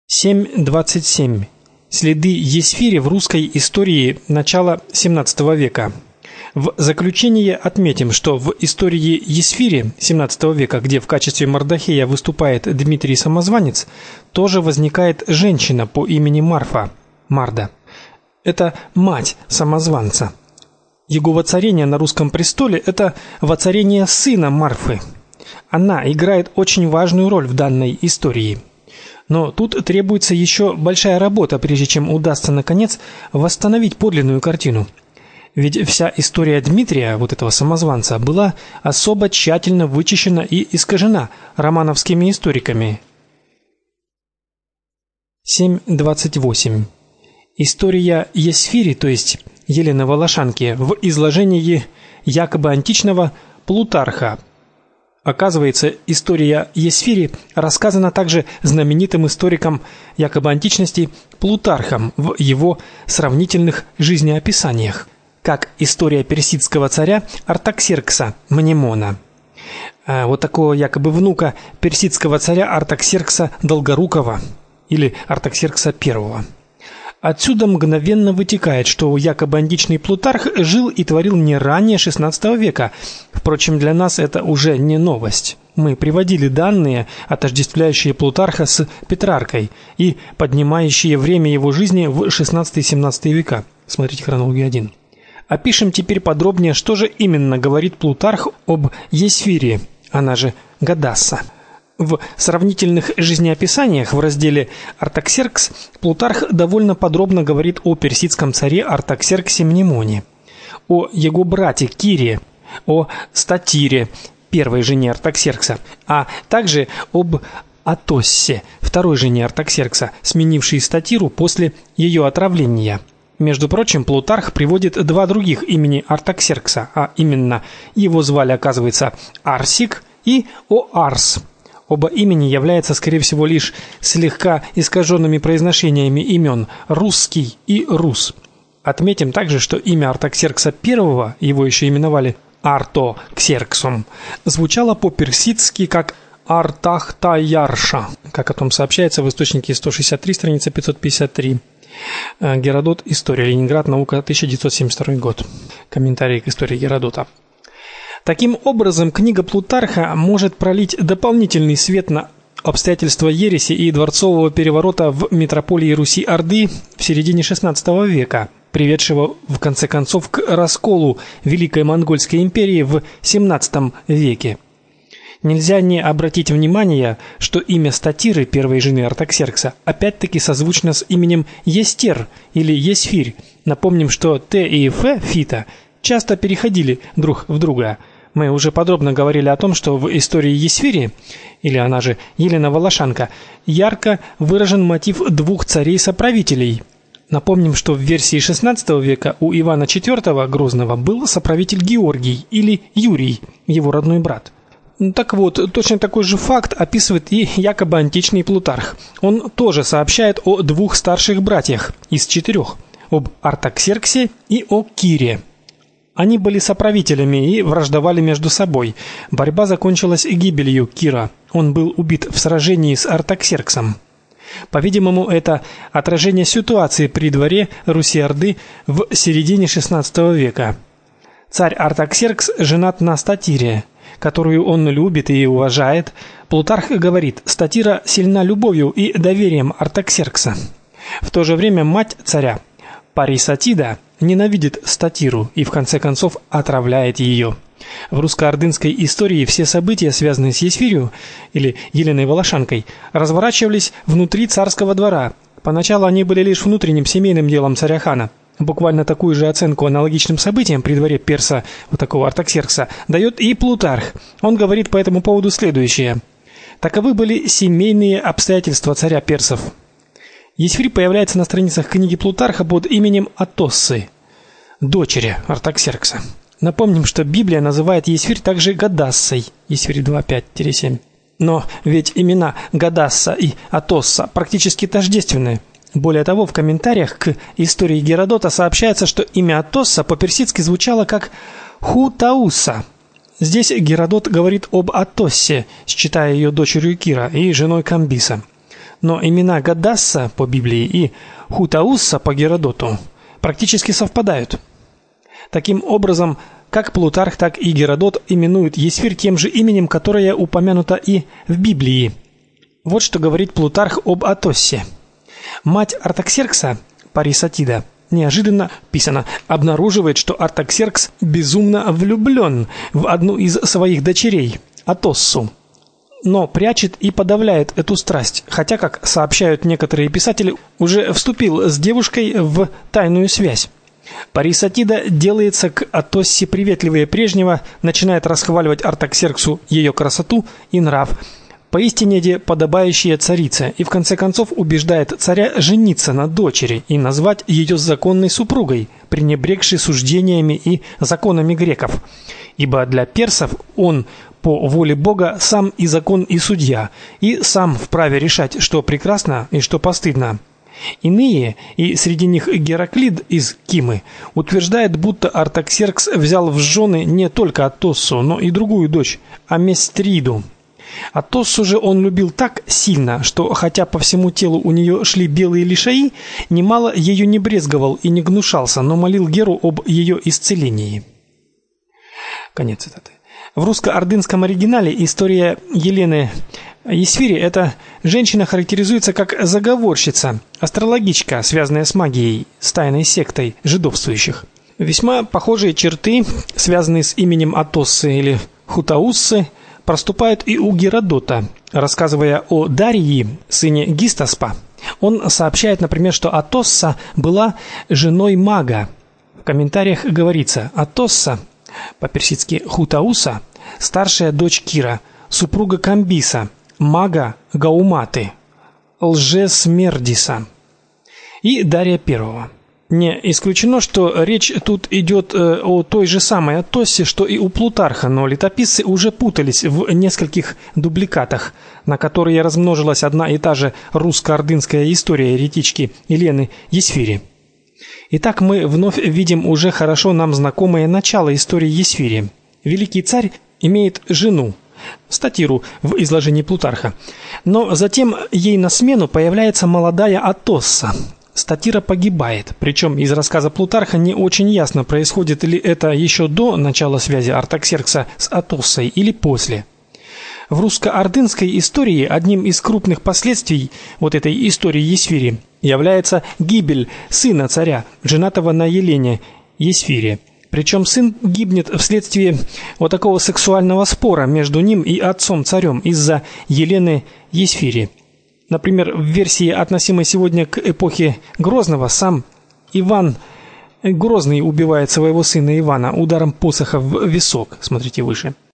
7.27. Следы Есфири в русской истории начала XVII века. В заключение отметим, что в истории Есфири XVII века, где в качестве Мардохея выступает Дмитрий Самозванец, тоже возникает женщина по имени Марфа, Марда. Это мать Самозванца. Его воцарение на русском престоле – это воцарение сына Марфы. Она играет очень важную роль в данной истории. Но тут требуется еще большая работа, прежде чем удастся наконец восстановить подлинную картину. Ведь вся история Дмитрия, вот этого самозванца, была особо тщательно вычищена и искажена романовскими историками. 7.28. История Есфири, то есть Елены Волошанки, в изложении якобы античного Плутарха. Оказывается, история Есфири рассказана также знаменитым историком якобы античности Плутархом в его сравнительных жизнеописаниях, как история персидского царя Артаксеркса Мнемона. Вот такого якобы внука персидского царя Артаксеркса Долгорукого или Артаксеркса I. Отсюда мгновенно вытекает, что якобы античный Плутарх жил и творил не ранее XVI века. Впрочем, для нас это уже не новость. Мы приводили данные, отождествляющие Плутарха с Петраркой и поднимающие время его жизни в XVI-XVII века. Смотрите хронологию 1. Опишем теперь подробнее, что же именно говорит Плутарх об Есфири, она же Гадасса. В сравнительных жизнеописаниях в разделе Артаксеркс Плутарх довольно подробно говорит о персидском царе Артаксерксе Мнемоне, о его брате Кире, о Статире, первой жене Артаксеркса, а также об Атоссе, второй жене Артаксеркса, сменившей Статиру после ее отравления. Между прочим, Плутарх приводит два других имени Артаксеркса, а именно его звали, оказывается, Арсик и Оарс. Оба имени являются, скорее всего, лишь слегка искаженными произношениями имен Русский и Рус. Отметим также, что имя Артаксеркса I, его еще именовали Артоксерксом, звучало по-персидски как Артахтаярша, как о том сообщается в источнике 163, страница 553. Геродот. История. Ленинград. Наука. 1972 год. Комментарий к истории Геродота. Таким образом, книга Плутарха может пролить дополнительный свет на обстоятельства ереси и дворцового переворота в метрополии Руси-Орды в середине XVI века, приведшего в конце концов к расколу Великой Монгольской империи в XVII веке. Нельзя не обратить внимание, что имя Статиры, первой жены Артаксеркса, опять-таки созвучно с именем Естер или Есфирь. Напомним, что Т и Ф, Фита, часто переходили друг в друга. Мы уже подробно говорили о том, что в истории Есфири, или она же Елена Волошанка, ярко выражен мотив двух царей-соправителей. Напомним, что в версии XVI века у Ивана IV Грозного был соправитель Георгий или Юрий, его родной брат. Так вот, точно такой же факт описывает и якобы античный Плутарх. Он тоже сообщает о двух старших братьях из четырех, об Артаксерксе и о Кире. Они были соправителями и враждовали между собой. Борьба закончилась гибелью Кира. Он был убит в сражении с Артаксерксом. По-видимому, это отражение ситуации при дворе Руси-Орды в середине XVI века. Царь Артаксеркс женат на Статире, которую он любит и уважает. Плутарх говорит: Статира сильна любовью и доверием Артаксеркса. В то же время мать царя, Парисатида, ненавидит Статиру и в конце концов отравляет ее. В русско-ордынской истории все события, связанные с Есфирью или Еленой Волошанкой, разворачивались внутри царского двора. Поначалу они были лишь внутренним семейным делом царя-хана. Буквально такую же оценку аналогичным событиям при дворе перса, вот такого Артаксеркса, дает и Плутарх. Он говорит по этому поводу следующее: таковы были семейные обстоятельства царя персов. Есфирь появляется на страницах книги Плутарха под именем Атоссы, дочери Артаксеркса. Напомним, что Библия называет Есфирь также Гадассой, Есфирь 2:5-7. Но ведь имена Гадасса и Атосса практически тождественны. Более того, в комментариях к истории Геродота сообщается, что имя Атосса по-персидски звучало как Хутауса. Здесь Геродот говорит об Атоссе, считая ее дочерью Кира и женой Камбиса. но имена Гадасса по Библии и Хутаусса по Геродоту практически совпадают. Таким образом, как Плутарх, так и Геродот именуют Есфирь тем же именем, которое упомянуто и в Библии. Вот что говорит Плутарх об Атоссе. Мать Артаксеркса, Парисатида, неожиданно писано, обнаруживает, что Артаксеркс безумно влюблен в одну из своих дочерей, Атоссу, но прячет и подавляет эту страсть, хотя, как сообщают некоторые писатели, уже вступил с девушкой в тайную связь. Парисатида делается к Атоссе приветливее прежнего, начинает расхваливать Артаксерксу ее красоту и нрав, поистине подобающие царице, и в конце концов убеждает царя жениться на дочери и назвать ее законной супругой, пренебрегшей суждениями и законами греков. Ибо для персов он по воле Бога сам и закон, и судья, и сам вправе решать, что прекрасно и что постыдно. Иные, и среди них Гераклид из Кимы, утверждает, будто Артаксеркс взял в жены не только Атоссу, но и другую дочь, Аместриду. Атоссу же он любил так сильно, что хотя по всему телу у нее шли белые лишаи, немало ею не брезговал и не гнушался, но молил Геру об ее исцелении. Конец цитаты. В русско-ордынском оригинале история Елены Есфири эта женщина характеризуется как заговорщица, астрологичка, связанная с магией, с тайной сектой жидовствующих. Весьма похожие черты, связанные с именем Атоссы или Хутауссы, проступают и у Геродота. Рассказывая о Дарии, сыне Гистаспа, он сообщает, например, что Атосса была женой мага. В комментариях говорится: Атосса, по-персидски Хутауса, старшая дочь Кира, супруга Камбиса, мага Гауматы, Лжесмердиса и Дария I. Не исключено, что речь тут идет о той же самой Атоссе, что и у Плутарха, но летописцы уже путались в нескольких дубликатах, на которые размножилась одна и та же русско-ордынская история еретички Елены Есфири. Итак, мы вновь видим уже хорошо нам знакомое начало истории Есфири. Великий царь имеет жену, Статиру в изложении Плутарха, но затем ей на смену появляется молодая Атосса. Статира погибает, причем из рассказа Плутарха не очень ясно, происходит ли это еще до начала связи Артаксеркса с Атоссой или после. В русско-ордынской истории одним из крупных последствий вот этой истории Есфири является гибель сына царя, женатого на Елене Есфири. Причем сын гибнет вследствие вот такого сексуального спора между ним и отцом-царем из-за Елены Есфири. Например, в версии, относимой сегодня к эпохе Грозного, сам Иван Грозный убивает своего сына Ивана ударом посоха в висок. Смотрите выше.